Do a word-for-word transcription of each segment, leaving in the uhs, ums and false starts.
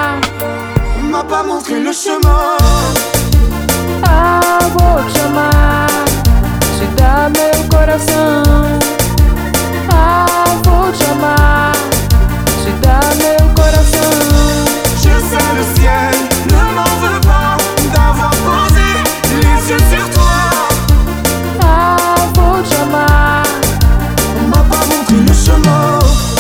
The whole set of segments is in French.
amar. On m'a pas montré le chemin. Ah, vou te amar, te dar meu coração. Ah, vou te amar, te dar meu coração. Je sais le ciel ne m'en veut pas d'avoir posé les yeux sur toi. Ah, vou te amar. On m'a pas montré le chemin.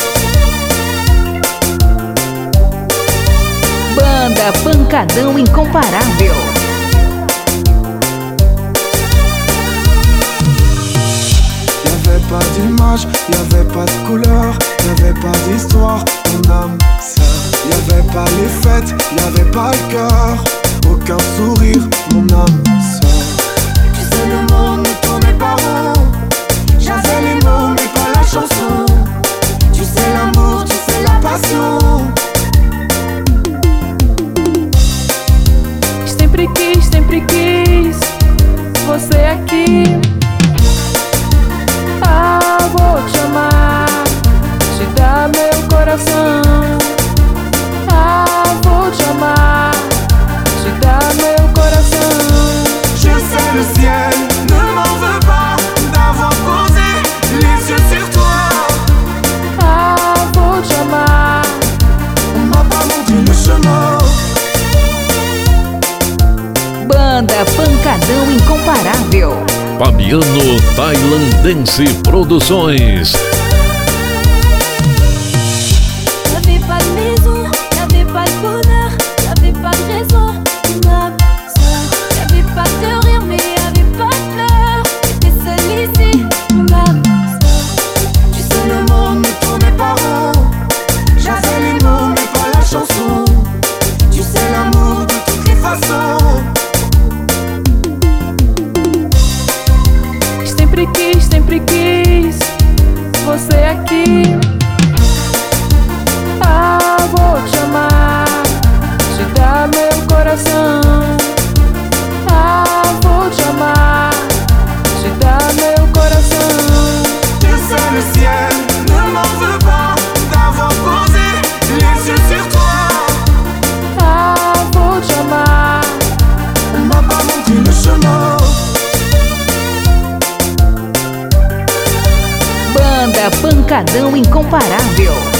Banda Pancadão Incomparável. Y'avait pas d'image, y'avait pas de couleur, y'avait pas d'histoire, mon âme sœur. Y'avait pas les fêtes, y'avait pas le cœur, aucun sourire, mon âme sœur. Tu sais le monde ne tournait pas rond. J'avais les mots mais pas la chanson. Tu sais l'amour, tu sais la passion. Sempre quis, sempre quis você aqui. Ah, vou te amar, te dar meu coração. Ah, vou te amar, te dar meu coração. Je sais le ciel ne m'en veut pas d'avoir posé les yeux sur toi. Ah, vou te amar. On m'a pas montré le chemin. Banda Pancadão Incomparável. Fabiano Tailandense Produções. Y'avait pas de maison, y'avait pas de bonheur, y'avait pas de raison, ma soeur. Y'avait pas de rire, mais y'avait pas de pleurs. J'étais seule ici, ma soeur. Tu sais le monde ne tournait pas rond. J'avais les mots mais pas la chanson. Tu sais l'amour de toutes les façons. Sempre quis, sempre quis você aqui. Ah, vou te amar, te dar meu coração. Ah, vou te amar, te dar meu coração. Je sais le ciel ne m'en veut pas d'avoir posé les yeux sur toi. Ah, vou te amar. On m'a pas montré le chemin. Banda Pancadão Incomparável.